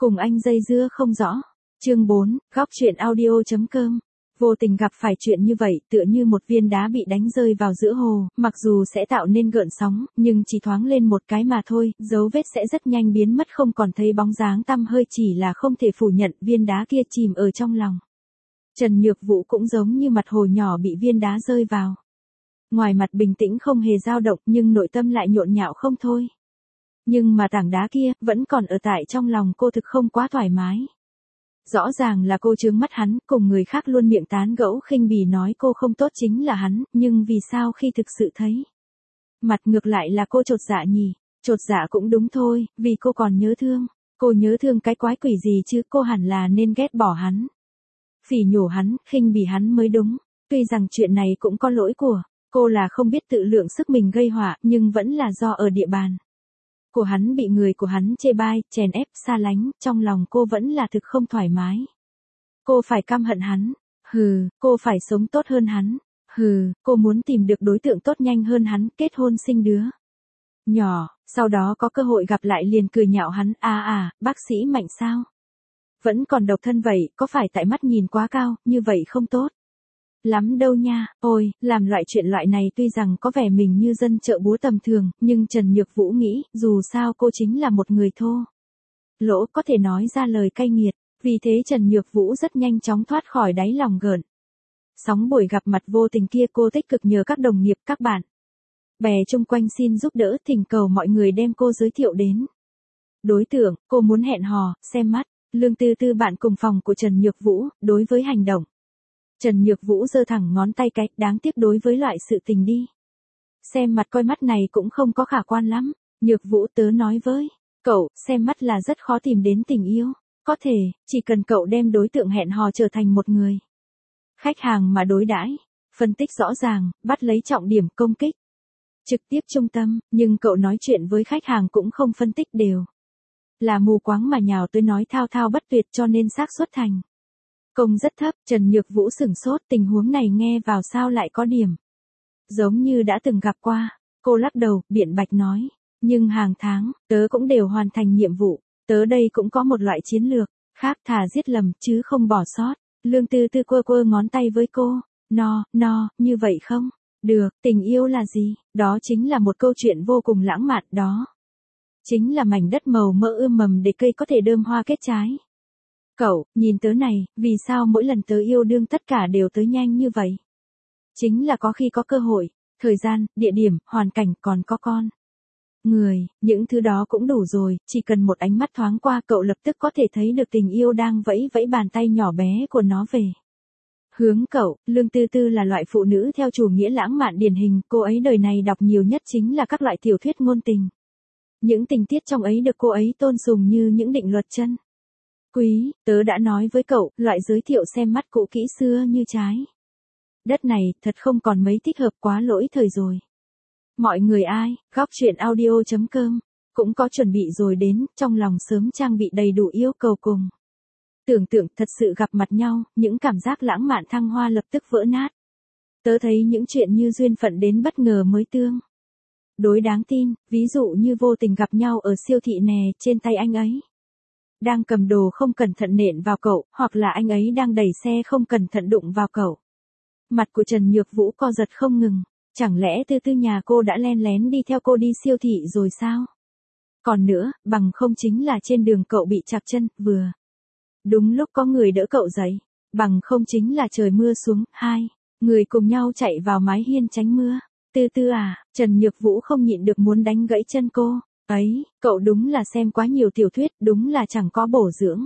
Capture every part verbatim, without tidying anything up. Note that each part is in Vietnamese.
Cùng anh dây dưa không rõ. Chương bốn, góc truyện audio.com. Vô tình gặp phải chuyện như vậy, tựa như một viên đá bị đánh rơi vào giữa hồ, mặc dù sẽ tạo nên gợn sóng, nhưng chỉ thoáng lên một cái mà thôi, dấu vết sẽ rất nhanh biến mất không còn thấy bóng dáng tăm hơi, chỉ là không thể phủ nhận viên đá kia chìm ở trong lòng. Trần Nhược Vũ cũng giống như mặt hồ nhỏ bị viên đá rơi vào. Ngoài mặt bình tĩnh không hề dao động nhưng nội tâm lại nhộn nhạo không thôi. Nhưng mà tảng đá kia vẫn còn ở tại trong lòng cô, thực không quá thoải mái. Rõ ràng là cô trướng mắt hắn, cùng người khác luôn miệng tán gẫu khinh bỉ nói cô không tốt chính là hắn, nhưng vì sao khi thực sự thấy mặt ngược lại là cô chột dạ nhỉ? Chột dạ cũng đúng thôi, vì cô còn nhớ thương. Cô nhớ thương cái quái quỷ gì chứ, cô hẳn là nên ghét bỏ hắn, phỉ nhổ hắn, khinh bỉ hắn mới đúng. Tuy rằng chuyện này cũng có lỗi của cô, là không biết tự lượng sức mình gây họa, nhưng vẫn là do ở địa bàn của hắn bị người của hắn chê bai, chèn ép, xa lánh, trong lòng cô vẫn là thực không thoải mái. Cô phải căm hận hắn, hừ, cô phải sống tốt hơn hắn, hừ, cô muốn tìm được đối tượng tốt nhanh hơn hắn, kết hôn sinh đứa nhỏ, sau đó có cơ hội gặp lại liền cười nhạo hắn, à à, bác sĩ Mạnh sao? Vẫn còn độc thân vậy, có phải tại mắt nhìn quá cao, như vậy không tốt lắm đâu nha. Ôi, làm loại chuyện loại này tuy rằng có vẻ mình như dân chợ búa tầm thường, nhưng Trần Nhược Vũ nghĩ, dù sao cô chính là một người thô lỗ, có thể nói ra lời cay nghiệt, vì thế Trần Nhược Vũ rất nhanh chóng thoát khỏi đáy lòng gợn sóng buổi gặp mặt vô tình kia. Cô tích cực nhờ các đồng nghiệp, các bạn bè chung quanh xin giúp đỡ, thỉnh cầu mọi người đem cô giới thiệu đến đối tượng cô muốn hẹn hò, xem mắt. Lương Tư Tư, bạn cùng phòng của Trần Nhược Vũ, đối với hành động Trần Nhược Vũ giơ thẳng ngón tay cái, đáng tiếc đối với loại sự tình đi xem mặt coi mắt này cũng không có khả quan lắm. Nhược Vũ, tớ nói với cậu, xem mắt là rất khó tìm đến tình yêu, có thể, chỉ cần cậu đem đối tượng hẹn hò trở thành một người khách hàng mà đối đãi, phân tích rõ ràng, bắt lấy trọng điểm công kích, trực tiếp trung tâm, nhưng cậu nói chuyện với khách hàng cũng không phân tích, đều là mù quáng mà nhào tới nói thao thao bất tuyệt, cho nên xác suất thành công rất thấp. Trần Nhược Vũ sửng sốt, tình huống này nghe vào sao lại có điểm giống như đã từng gặp qua. Cô lắc đầu, biện bạch nói, nhưng hàng tháng, tớ cũng đều hoàn thành nhiệm vụ, tớ đây cũng có một loại chiến lược khác, thà giết lầm, chứ không bỏ sót. Lương Tư Tư quơ quơ ngón tay với cô, no, no, như vậy không được, tình yêu là gì? Đó chính là một câu chuyện vô cùng lãng mạn, đó chính là mảnh đất màu mỡ ươm mầm để cây có thể đơm hoa kết trái. Cậu, nhìn tớ này, vì sao mỗi lần tớ yêu đương tất cả đều tới nhanh như vậy? Chính là có khi có cơ hội, thời gian, địa điểm, hoàn cảnh, còn có con người, những thứ đó cũng đủ rồi, chỉ cần một ánh mắt thoáng qua cậu lập tức có thể thấy được tình yêu đang vẫy vẫy bàn tay nhỏ bé của nó về hướng cậu. Lương Tư Tư là loại phụ nữ theo chủ nghĩa lãng mạn điển hình, cô ấy đời này đọc nhiều nhất chính là các loại tiểu thuyết ngôn tình. Những tình tiết trong ấy được cô ấy tôn sùng như những định luật chân quý. Tớ đã nói với cậu, loại giới thiệu xem mắt cũ kỹ xưa như trái đất này, thật không còn mấy thích hợp, quá lỗi thời rồi. Mọi người ai, góc truyện audio.com, cũng có chuẩn bị rồi đến, trong lòng sớm trang bị đầy đủ yêu cầu cùng tưởng tượng thật sự gặp mặt nhau, những cảm giác lãng mạn thăng hoa lập tức vỡ nát. Tớ thấy những chuyện như duyên phận đến bất ngờ mới tương đối đáng tin, ví dụ như vô tình gặp nhau ở siêu thị nè, trên tay anh ấy đang cầm đồ không cẩn thận nện vào cậu, hoặc là anh ấy đang đẩy xe không cẩn thận đụng vào cậu. Mặt của Trần Nhược Vũ co giật không ngừng, chẳng lẽ Tư Tư nhà cô đã len lén đi theo cô đi siêu thị rồi sao? Còn nữa, bằng không chính là trên đường cậu bị trặc chân, vừa đúng lúc có người đỡ cậu dậy, bằng không chính là trời mưa xuống, hai người cùng nhau chạy vào mái hiên tránh mưa. Tư Tư à, Trần Nhược Vũ không nhịn được muốn đánh gãy chân cô. Ấy, cậu đúng là xem quá nhiều tiểu thuyết, đúng là chẳng có bổ dưỡng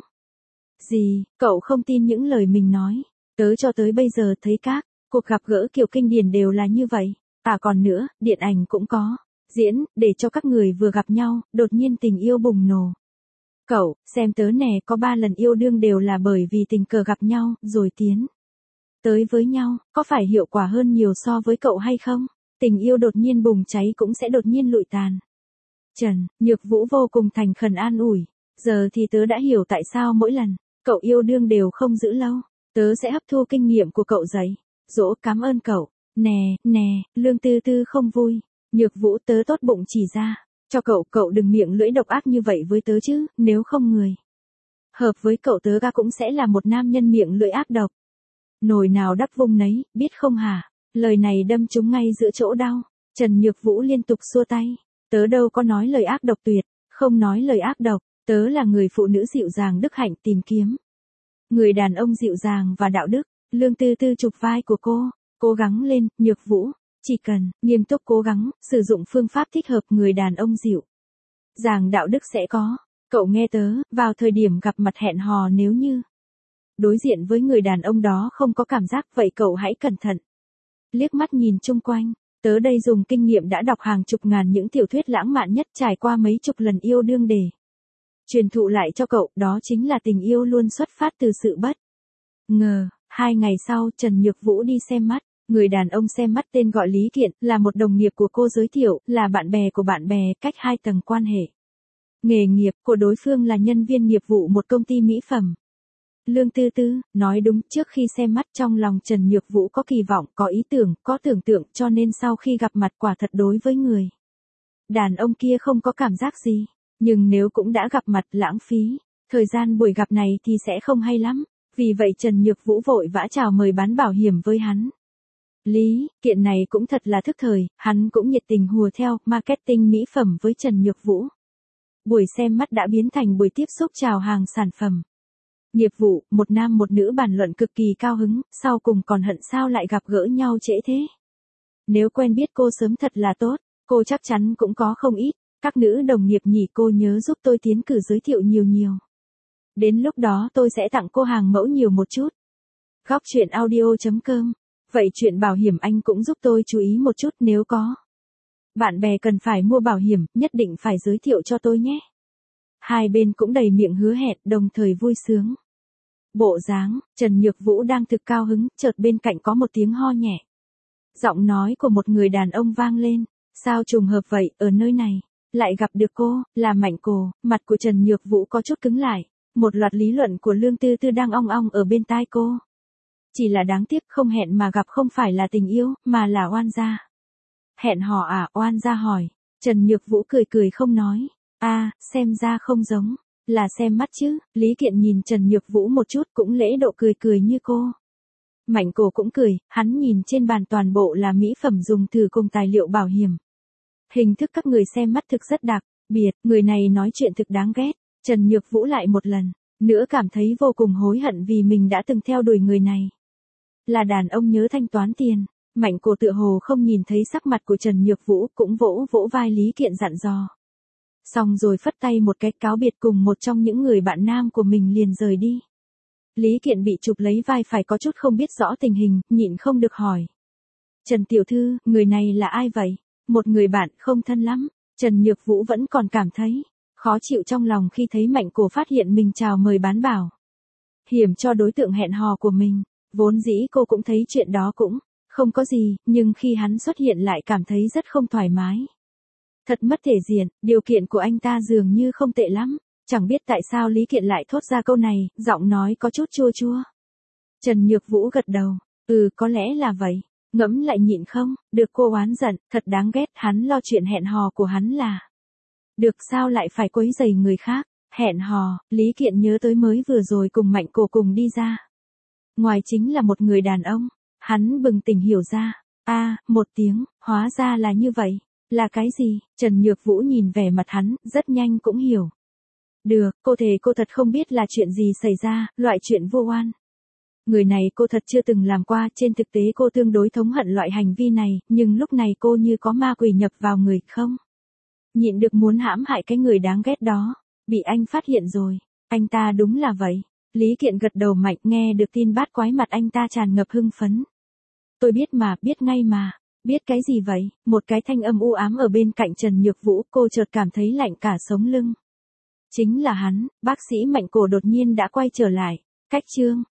gì, cậu không tin những lời mình nói. Tớ cho tới bây giờ thấy các cuộc gặp gỡ kiểu kinh điển đều là như vậy. À còn nữa, điện ảnh cũng có diễn, để cho các người vừa gặp nhau, đột nhiên tình yêu bùng nổ. Cậu, xem tớ nè, có ba lần yêu đương đều là bởi vì tình cờ gặp nhau, rồi tiến tới với nhau, có phải hiệu quả hơn nhiều so với cậu hay không? Tình yêu đột nhiên bùng cháy cũng sẽ đột nhiên lụi tàn. Trần Nhược Vũ vô cùng thành khẩn an ủi, giờ thì tớ đã hiểu tại sao mỗi lần cậu yêu đương đều không giữ lâu. Tớ sẽ hấp thu kinh nghiệm của cậu dạy dỗ, cảm ơn cậu. Nè, nè, Lương Tư Tư không vui. Nhược Vũ, tớ tốt bụng chỉ ra cho cậu, cậu đừng miệng lưỡi độc ác như vậy với tớ chứ, nếu không người Hợp với cậu tớ ca cũng sẽ là một nam nhân miệng lưỡi ác độc. Nồi nào đắp vung nấy, biết không hả? Lời này đâm trúng ngay giữa chỗ đau. Trần Nhược Vũ liên tục xua tay. Tớ đâu có nói lời ác độc tuyệt, không nói lời ác độc, tớ là người phụ nữ dịu dàng đức hạnh tìm kiếm. Người đàn ông dịu dàng và đạo đức. Lương Tư Tư chụp vai của cô, cố gắng lên, Nhược Vũ, chỉ cần nghiêm túc cố gắng, sử dụng phương pháp thích hợp, người đàn ông dịu dàng đạo đức sẽ có. Cậu nghe tớ, vào thời điểm gặp mặt hẹn hò nếu như đối diện với người đàn ông đó không có cảm giác, vậy cậu hãy cẩn thận. Liếc mắt nhìn chung quanh, tớ đây dùng kinh nghiệm đã đọc hàng chục ngàn những tiểu thuyết lãng mạn nhất, trải qua mấy chục lần yêu đương để truyền thụ lại cho cậu, đó chính là tình yêu luôn xuất phát từ sự bất ngờ. Hai ngày sau, Trần Nhược Vũ đi xem mắt. Người đàn ông xem mắt tên gọi Lý Kiện, là một đồng nghiệp của cô giới thiệu, là bạn bè của bạn bè, cách hai tầng quan hệ. Nghề nghiệp của đối phương là nhân viên nghiệp vụ một công ty mỹ phẩm. Lương Tư Tư, nói đúng, trước khi xem mắt trong lòng Trần Nhược Vũ có kỳ vọng, có ý tưởng, có tưởng tượng, cho nên sau khi gặp mặt quả thật đối với người đàn ông kia không có cảm giác gì. Nhưng nếu cũng đã gặp mặt, lãng phí thời gian buổi gặp này thì sẽ không hay lắm. Vì vậy Trần Nhược Vũ vội vã chào mời bán bảo hiểm với hắn. Lý Kiện này cũng thật là thức thời, hắn cũng nhiệt tình hùa theo, marketing mỹ phẩm với Trần Nhược Vũ. Buổi xem mắt đã biến thành buổi tiếp xúc chào hàng sản phẩm. Nghiệp vụ, một nam một nữ bàn luận cực kỳ cao hứng, sau cùng còn hận sao lại gặp gỡ nhau trễ thế. Nếu quen biết cô sớm thật là tốt, cô chắc chắn cũng có không ít. Các nữ đồng nghiệp nhỉ, cô nhớ giúp tôi tiến cử giới thiệu nhiều nhiều. Đến lúc đó tôi sẽ tặng cô hàng mẫu nhiều một chút. Góc chuyện audio chấm com. Vậy chuyện bảo hiểm anh cũng giúp tôi chú ý một chút, nếu có bạn bè cần phải mua bảo hiểm, nhất định phải giới thiệu cho tôi nhé. Hai bên cũng đầy miệng hứa hẹn, đồng thời vui sướng. Bộ dáng, Trần Nhược Vũ đang thực cao hứng, chợt bên cạnh có một tiếng ho nhẹ. Giọng nói của một người đàn ông vang lên. Sao trùng hợp vậy, ở nơi này lại gặp được cô, là Mạnh Cổ. Mặt của Trần Nhược Vũ có chút cứng lại. Một loạt lý luận của Lương Tư Tư đang ong ong ở bên tai cô. Chỉ là đáng tiếc, không hẹn mà gặp không phải là tình yêu, mà là oan gia. Hẹn hò à? Oan gia hỏi. Trần Nhược Vũ cười cười không nói. A, à, xem ra không giống là xem mắt chứ. Lý Kiện nhìn Trần Nhược Vũ một chút, cũng lễ độ cười cười như cô. Mạnh Cổ cũng cười, hắn nhìn trên bàn toàn bộ là mỹ phẩm dùng thử cùng tài liệu bảo hiểm. Hình thức các người xem mắt thực rất đặc biệt, người này nói chuyện thực đáng ghét. Trần Nhược Vũ lại một lần nữa cảm thấy vô cùng hối hận vì mình đã từng theo đuổi người này. Là đàn ông nhớ thanh toán tiền. Mạnh Cổ tựa hồ không nhìn thấy sắc mặt của Trần Nhược Vũ, cũng vỗ vỗ vai Lý Kiện dặn dò. Xong rồi phất tay một cái cáo biệt cùng một trong những người bạn nam của mình liền rời đi. Lý Kiện bị chụp lấy vai phải có chút không biết rõ tình hình, nhịn không được hỏi. Trần tiểu thư, người này là ai vậy? Một người bạn không thân lắm. Trần Nhược Vũ vẫn còn cảm thấy khó chịu trong lòng khi thấy Mạnh Cổ phát hiện mình chào mời bán bảo hiểm cho đối tượng hẹn hò của mình. Vốn dĩ cô cũng thấy chuyện đó cũng không có gì, nhưng khi hắn xuất hiện lại cảm thấy rất không thoải mái. Thật mất thể diện, điều kiện của anh ta dường như không tệ lắm. Chẳng biết tại sao Lý Kiện lại thốt ra câu này, giọng nói có chút chua chua. Trần Nhược Vũ gật đầu. Ừ, có lẽ là vậy. Ngẫm lại nhịn không, được cô oán giận, thật đáng ghét, hắn lo chuyện hẹn hò của hắn là. Được sao lại phải quấy rầy người khác, hẹn hò, Lý Kiện nhớ tới mới vừa rồi cùng Mạnh Cổ cùng đi ra. Ngoài chính là một người đàn ông, hắn bừng tỉnh hiểu ra. A, à, một tiếng, hóa ra là như vậy. Là cái gì? Trần Nhược Vũ nhìn vẻ mặt hắn, rất nhanh cũng hiểu. Được, cô thề cô thật không biết là chuyện gì xảy ra, loại chuyện vô oan. Người này cô thật chưa từng làm qua, trên thực tế cô tương đối thống hận loại hành vi này, nhưng lúc này cô như có ma quỷ nhập vào người, không nhịn được muốn hãm hại cái người đáng ghét đó. Bị anh phát hiện rồi. Anh ta đúng là vậy. Lý Kiện gật đầu mạnh, nghe được tin bát quái mặt anh ta tràn ngập hưng phấn. Tôi biết mà, biết ngay mà. Biết cái gì vậy? Một cái thanh âm u ám ở bên cạnh Trần Nhược Vũ, cô chợt cảm thấy lạnh cả sống lưng. Chính là hắn, bác sĩ Mạnh Cổ đột nhiên đã quay trở lại. Cách chương